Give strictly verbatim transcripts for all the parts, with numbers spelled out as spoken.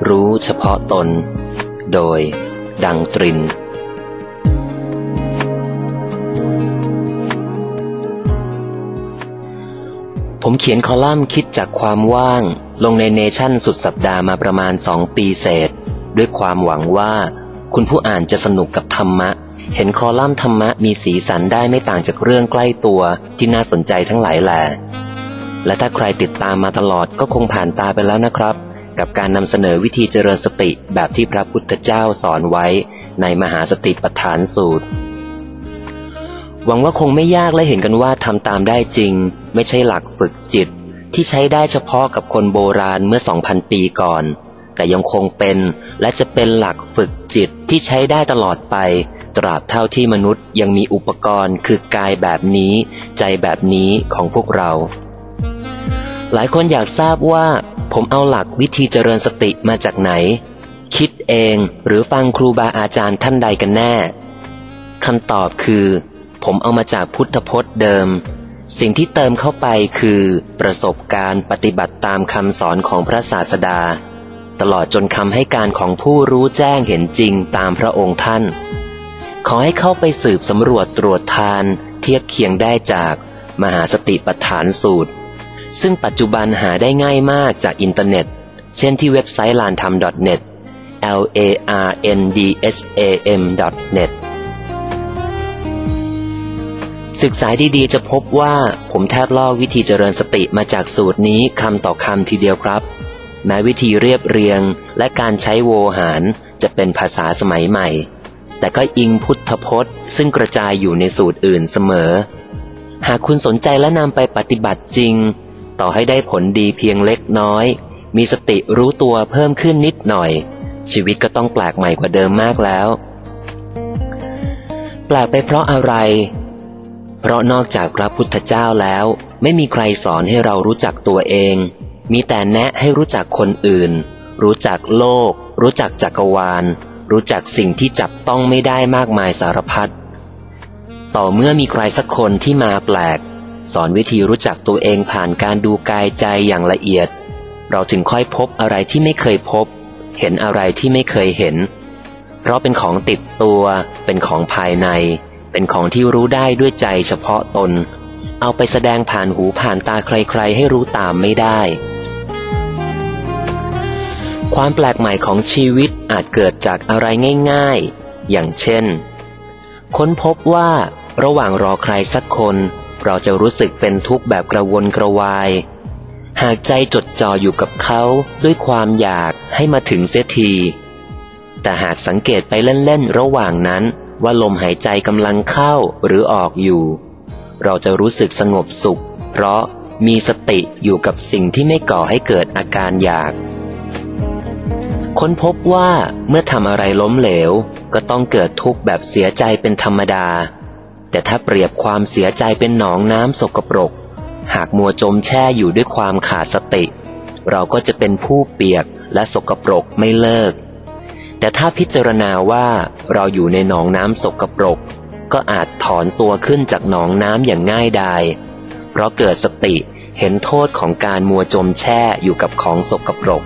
รู้เฉพาะตนโดยดังตรินผมเขียนคอลัมน์คิดจากความว่างลงในเนชั่นสุดสัปดาห์มาประมาณสองปีเศษด้วยความหวังว่าคุณผู้อ่านจะสนุกกับธรรมะเห็นคอลัมน์ธรรมะมีสีสันได้ไม่ต่างจากเรื่องใกล้ตัวที่น่าสนใจทั้งหลายแหล่และถ้าใครติดตามมาตลอดก็คงผ่านตาไปแล้วนะครับกับการนำเสนอวิธีเจริญสติแบบที่พระพุทธเจ้าสอนไว้ในมหาสติปัฏฐานสูตรหวังว่าคงไม่ยากและเห็นกันว่าทำตามได้จริงไม่ใช่หลักฝึกจิตที่ใช้ได้เฉพาะกับคนโบราณเมื่อ สองพัน ปีก่อนแต่ยังคงเป็นและจะเป็นหลักฝึกจิตที่ใช้ได้ตลอดไปตราบเท่าที่มนุษย์ยังมีอุปกรณ์คือกายแบบนี้ใจแบบนี้ของพวกเราหลายคนอยากทราบว่าผมเอาหลักวิธีเจริญสติมาจากไหนคิดเองหรือฟังครูบาอาจารย์ท่านใดกันแน่คำตอบคือผมเอามาจากพุทธพจน์เดิมสิ่งที่เติมเข้าไปคือประสบการณ์ปฏิบัติตามคำสอนของพระศาสดาตลอดจนคำให้การของผู้รู้แจ้งเห็นจริงตามพระองค์ท่านขอให้เข้าไปสืบสำรวจตรวจทานเทียบเคียงได้จากมหาสติปัฏฐานสูตรซึ่งปัจจุบันหาได้ง่ายมากจากอินเทอร์เน็ตเช่นที่เว็บไซต์ แอล เอ เอ็น ที เอ เอ็ม ดอท เน็ต แอล เอ อาร์ เอ็น ดี เอช เอ เอ็ม ดอท เน็ต ศึกษาดีๆจะพบว่าผมแทบลอกวิธีเจริญสติมาจากสูตรนี้คำต่อคำทีเดียวครับแม้วิธีเรียบเรียงและการใช้โวหารจะเป็นภาษาสมัยใหม่แต่ก็อิงพุทธพจน์ซึ่งกระจายอยู่ในสูตรอื่นเสมอหากคุณสนใจและนำไปปฏิบัติจริงต่อให้ได้ผลดีเพียงเล็กน้อยมีสติรู้ตัวเพิ่มขึ้นนิดหน่อยชีวิตก็ต้องแปลกใหม่กว่าเดิมมากแล้วแปลกไปเพราะอะไรเพราะนอกจากพระพุทธเจ้าแล้วไม่มีใครสอนให้เรารู้จักตัวเองมีแต่แนะให้รู้จักคนอื่นรู้จักโลกรู้จักจักรวาลรู้จักสิ่งที่จับต้องไม่ได้มากมายสารพัดต่อเมื่อมีใครสักคนที่มาแปลกสอนวิธีรู้จักตัวเองผ่านการดูกายใจอย่างละเอียดเราถึงค่อยพบอะไรที่ไม่เคยพบเห็นอะไรที่ไม่เคยเห็นเพราะเป็นของติดตัวเป็นของภายในเป็นของที่รู้ได้ด้วยใจเฉพาะตนเอาไปแสดงผ่านหูผ่านตาใครๆให้รู้ตามไม่ได้ความแปลกใหม่ของชีวิตอาจเกิดจากอะไรง่ายๆอย่างเช่นค้นพบว่าระหว่างรอใครสักคนเราจะรู้สึกเป็นทุกข์แบบกระวนกระวายหากใจจดจ่ออยู่กับเขาด้วยความอยากให้มาถึงเสียทีแต่หากสังเกตไปเล่นๆระหว่างนั้นว่าลมหายใจกำลังเข้าหรือออกอยู่เราจะรู้สึกสงบสุขเพราะมีสติอยู่กับสิ่งที่ไม่ก่อให้เกิดอาการอยากค้นพบว่าเมื่อทำอะไรล้มเหลวก็ต้องเกิดทุกข์แบบเสียใจเป็นธรรมดาแต่ถ้าเปรียบความเสียใจเป็นหนองน้ำสกปรกหากมัวจมแช่อยู่ด้วยความขาดสติเราก็จะเป็นผู้เปียกและสกปรกไม่เลิกแต่ถ้าพิจารณาว่าเราอยู่ในหนองน้ำสกปรกก็อาจถอนตัวขึ้นจากหนองน้ำอย่างง่ายดายเพราะเกิดสติเห็นโทษของการมัวจมแช่อยู่กับของสกปรก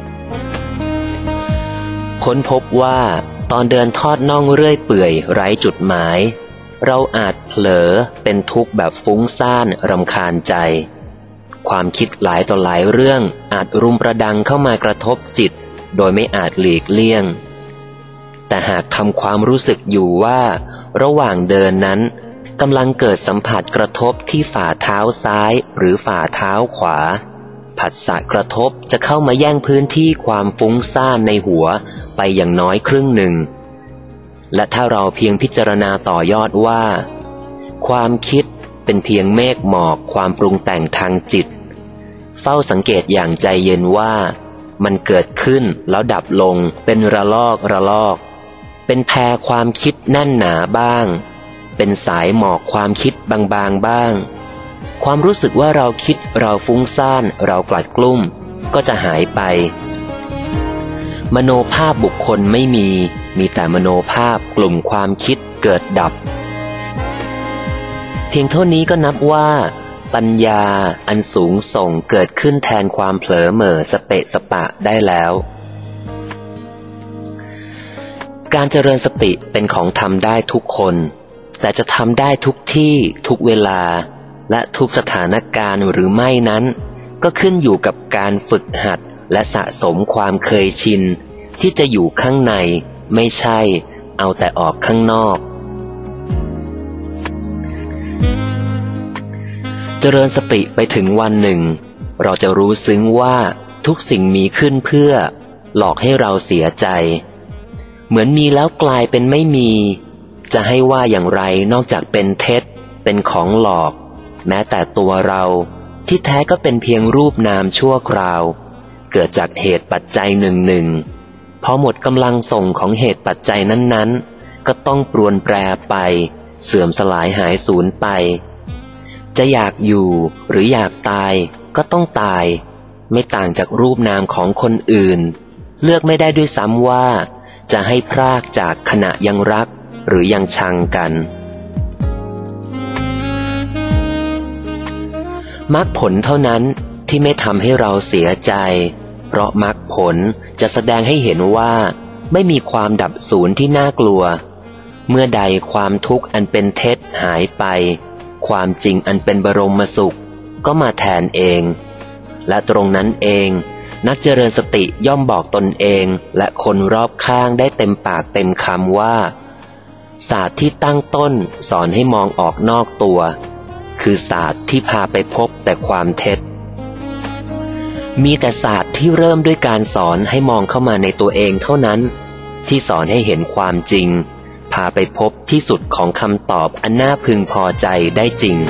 ค้นพบว่าตอนเดินทอดน่องเรื่อยเปื่อยไร้จุดหมายเราอาจเผลอเป็นทุกข์แบบฟุ้งซ่านรำคาญใจความคิดหลายต่อหลายเรื่องอาจรุมประดังเข้ามากระทบจิตโดยไม่อาจหลีกเลี่ยงแต่หากทำความรู้สึกอยู่ว่าระหว่างเดินนั้นกำลังเกิดสัมผัสกระทบที่ฝ่าเท้าซ้ายหรือฝ่าเท้าขวาผัสสะกระทบจะเข้ามาแย่งพื้นที่ความฟุ้งซ่านในหัวไปอย่างน้อยครึ่งหนึ่งและถ้าเราเพียงพิจารณาต่อยอดว่าความคิดเป็นเพียงเมฆหมอกความปรุงแต่งทางจิตเฝ้าสังเกตอย่างใจเย็นว่ามันเกิดขึ้นแล้วดับลงเป็นระลอกระลอกเป็นแพรความคิดแน่นหนาบ้างเป็นสายหมอกความคิดบางๆบ้างความรู้สึกว่าเราคิดเราฟุ้งซ่านเรากลัดกลุ้มก็จะหายไปมโนภาพบุคคลไม่มีมีแต่มโนภาพกลุ่มความคิดเกิดดับเพียงเท่านี้ก็นับว่าปัญญาอันสูงส่งเกิดขึ้นแทนความเผลอเหม่อสเปะสปะได้แล้วการเจริญสติเป็นของทำได้ทุกคนแต่จะทำได้ทุกที่ทุกเวลาและทุกสถานการณ์หรือไม่นั้นก็ขึ้นอยู่กับการฝึกหัดและสะสมความเคยชินที่จะอยู่ข้างในไม่ใช่เอาแต่ออกข้างนอกเจริญสติไปถึงวันหนึ่งเราจะรู้ซึ้งว่าทุกสิ่งมีขึ้นเพื่อหลอกให้เราเสียใจเหมือนมีแล้วกลายเป็นไม่มีจะให้ว่าอย่างไรนอกจากเป็นเท็จเป็นของหลอกแม้แต่ตัวเราที่แท้ก็เป็นเพียงรูปนามชั่วคราวเกิดจากเหตุปัจจัยหนึ่งหนึ่งพอหมดกำลังส่งของเหตุปัจจัยนั้นๆก็ต้องปรวนแปรไปเสื่อมสลายหายสูญไปจะอยากอยู่หรืออยากตายก็ต้องตายไม่ต่างจากรูปนามของคนอื่นเลือกไม่ได้ด้วยซ้ำว่าจะให้พรากจากขณะยังรักหรือยังชังกันมรรคผลเท่านั้นที่ไม่ทำให้เราเสียใจเพราะมรรคผลจะแสดงให้เห็นว่าไม่มีความดับสูญที่น่ากลัวเมื่อใดความทุกข์อันเป็นเท็จหายไปความจริงอันเป็นบรมสุขก็มาแทนเองและตรงนั้นเองนักเจริญสติย่อมบอกตนเองและคนรอบข้างได้เต็มปากเต็มคำว่าศาสตร์ที่ตั้งต้นสอนให้มองออกนอกตัวคือศาสตร์ที่พาไปพบแต่ความเท็จมีแต่ศาสตร์ที่เริ่มด้วยการสอนให้มองเข้ามาในตัวเองเท่านั้นที่สอนให้เห็นความจริงพาไปพบที่สุดของคำตอบอันน่าพึงพอใจได้จริง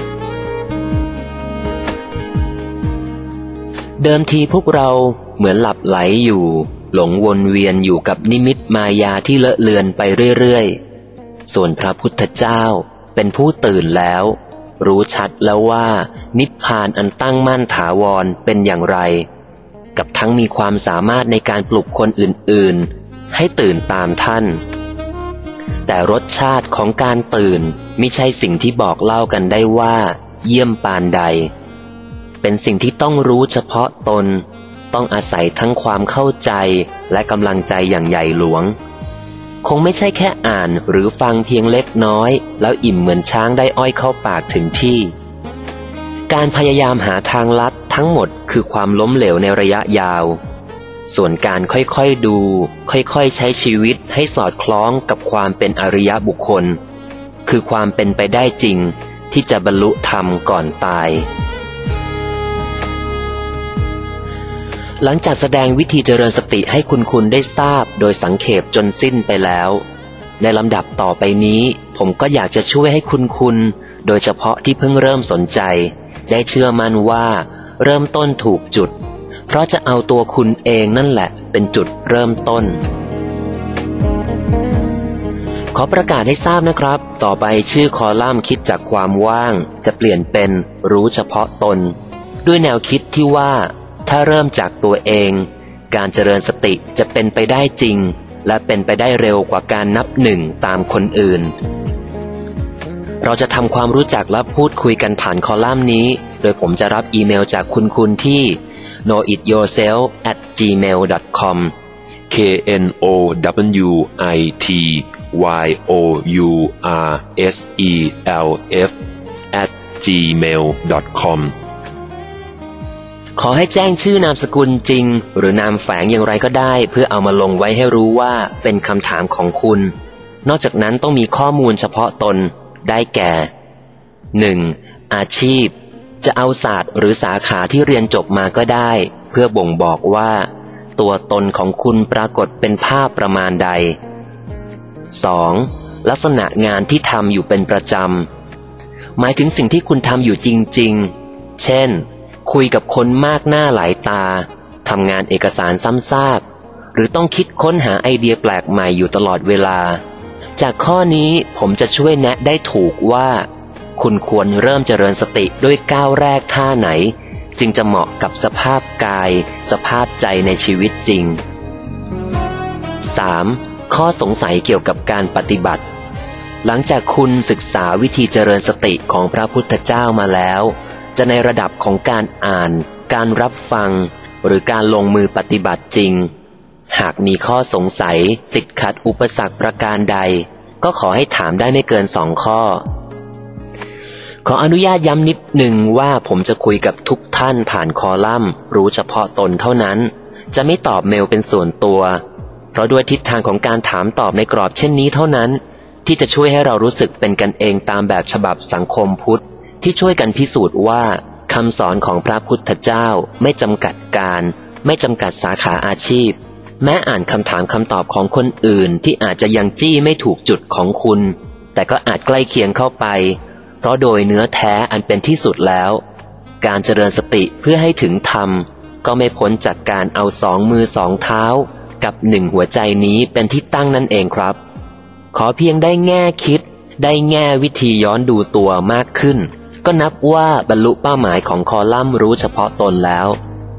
เดิมทีพวกเราเหมือนหลับไหลอยู่หลงวนเวียนอยู่กับนิมิตมายาที่เลอะเลือนไปเรื่อยๆส่วนพระพุทธเจ้าเป็นผู้ตื่นแล้วรู้ชัดแล้วว่านิพพานอันตั้งมั่นถาวรเป็นอย่างไรกับทั้งมีความสามารถในการปลุกคนอื่นๆให้ตื่นตามท่านแต่รสชาติของการตื่นมิใช่สิ่งที่บอกเล่ากันได้ว่าเยี่ยมปานใดเป็นสิ่งที่ต้องรู้เฉพาะตนต้องอาศัยทั้งความเข้าใจและกำลังใจอย่างใหญ่หลวงคงไม่ใช่แค่อ่านหรือฟังเพียงเล็กน้อยแล้วอิ่มเหมือนช้างได้อ้อยเข้าปากถึงที่การพยายามหาทางลัดทั้งหมดคือความล้มเหลวในระยะยาวส่วนการค่อยๆดูค่อยๆใช้ชีวิตให้สอดคล้องกับความเป็นอริยบุคคลคือความเป็นไปได้จริงที่จะบรรลุธรรมก่อนตายหลังจากแสดงวิธีเจริญสติให้คุณคุณได้ทราบโดยสังเขปจนสิ้นไปแล้วในลำดับต่อไปนี้ผมก็อยากจะช่วยให้คุณคุณโดยเฉพาะที่เพิ่งเริ่มสนใจได้เชื่อมั่นว่าเริ่มต้นถูกจุดเพราะจะเอาตัวคุณเองนั่นแหละเป็นจุดเริ่มต้นขอประกาศให้ทราบนะครับต่อไปชื่อคอลัมน์คิดจากความว่างจะเปลี่ยนเป็นรู้เฉพาะตนด้วยแนวคิดที่ว่าถ้าเริ่มจากตัวเองการเจริญสติจะเป็นไปได้จริงและเป็นไปได้เร็วกว่าการนับหนึ่งตามคนอื่นเราจะทำความรู้จักและพูดคุยกันผ่านคอลัมน์นี้โดยผมจะรับอีเมลจากคุณคุณที่ โน อิท โยร์เซลฟ์ แอท จีเมล ดอท คอม K N O W I T Y O U R S E L F แอท จีเมล ดอท คอมขอให้แจ้งชื่อนามสกุลจริงหรือนามแฝงอย่างไรก็ได้เพื่อเอามาลงไว้ให้รู้ว่าเป็นคำถามของคุณนอกจากนั้นต้องมีข้อมูลเฉพาะตนได้แก่ หนึ่ง อาชีพจะเอาศาสตร์หรือสาขาที่เรียนจบมาก็ได้เพื่อบ่งบอกว่าตัวตนของคุณปรากฏเป็นภาพประมาณใด สอง ลักษณะงานที่ทำอยู่เป็นประจำหมายถึงสิ่งที่คุณทำอยู่จริงๆเช่นคุยกับคนมากหน้าหลายตาทำงานเอกสารซ้ำซากหรือต้องคิดค้นหาไอเดียแปลกใหม่อยู่ตลอดเวลาจากข้อนี้ผมจะช่วยแนะได้ถูกว่าคุณควรเริ่มเจริญสติด้วยก้าวแรกท่าไหนจึงจะเหมาะกับสภาพกายสภาพใจในชีวิตจริง สาม ข้อสงสัยเกี่ยวกับการปฏิบัติหลังจากคุณศึกษาวิธีเจริญสติของพระพุทธเจ้ามาแล้วจะในระดับของการอ่านการรับฟังหรือการลงมือปฏิบัติจริงหากมีข้อสงสัยติดขัดอุปสรรคประการใดก็ขอให้ถามได้ไม่เกินสองข้อขออนุญาตย้ำนิดหนึ่งว่าผมจะคุยกับทุกท่านผ่านคอลัมน์รู้เฉพาะตนเท่านั้นจะไม่ตอบเมลเป็นส่วนตัวเพราะด้วยทิศทางของการถามตอบในกรอบเช่นนี้เท่านั้นที่จะช่วยให้เรารู้สึกเป็นกันเองตามแบบฉบับสังคมพุทธที่ช่วยกันพิสูจน์ว่าคำสอนของพระพุทธเจ้าไม่จำกัดการไม่จำกัดสาขาอาชีพแม้อ่านคำถามคำตอบของคนอื่นที่อาจจะยังจี้ไม่ถูกจุดของคุณแต่ก็อาจใกล้เคียงเข้าไปเพราะโดยเนื้อแท้อันเป็นที่สุดแล้วการเจริญสติเพื่อให้ถึงธรรมก็ไม่พ้นจากการเอาสองมือสองเท้ากับหนึ่งหัวใจนี้เป็นที่ตั้งนั่นเองครับขอเพียงได้แง่คิดได้แง่วิธีย้อนดูตัวมากขึ้นก็นับว่าบรรลุเป้าหมายของคอลัมน์รู้เฉพาะตนแล้ว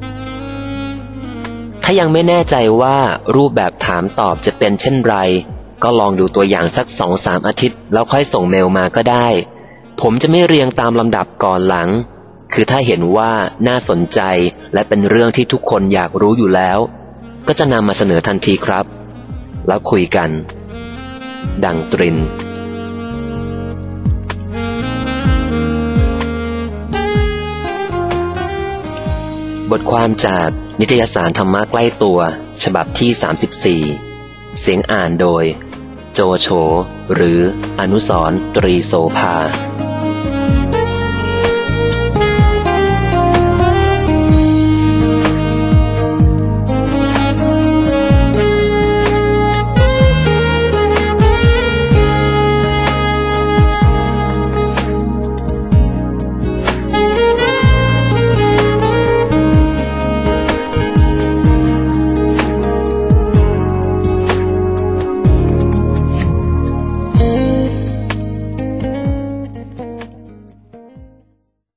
ถ้ายังไม่แน่ใจว่ารูปแบบถามตอบจะเป็นเช่นไรก็ลองดูตัวอย่างสัก สองถึงสาม อาทิตย์แล้วค่อยส่งเมลมาก็ได้ผมจะไม่เรียงตามลำดับก่อนหลังคือถ้าเห็นว่าน่าสนใจและเป็นเรื่องที่ทุกคนอยากรู้อยู่แล้วก็จะนำมาเสนอทันทีครับแล้วคุยกันดังตรินบทความจากนิตยสารธรรมะใกล้ตัวฉบับที่สามสิบสี่เสียงอ่านโดยโจโฉหรืออนุสรณ์ตรีโสภา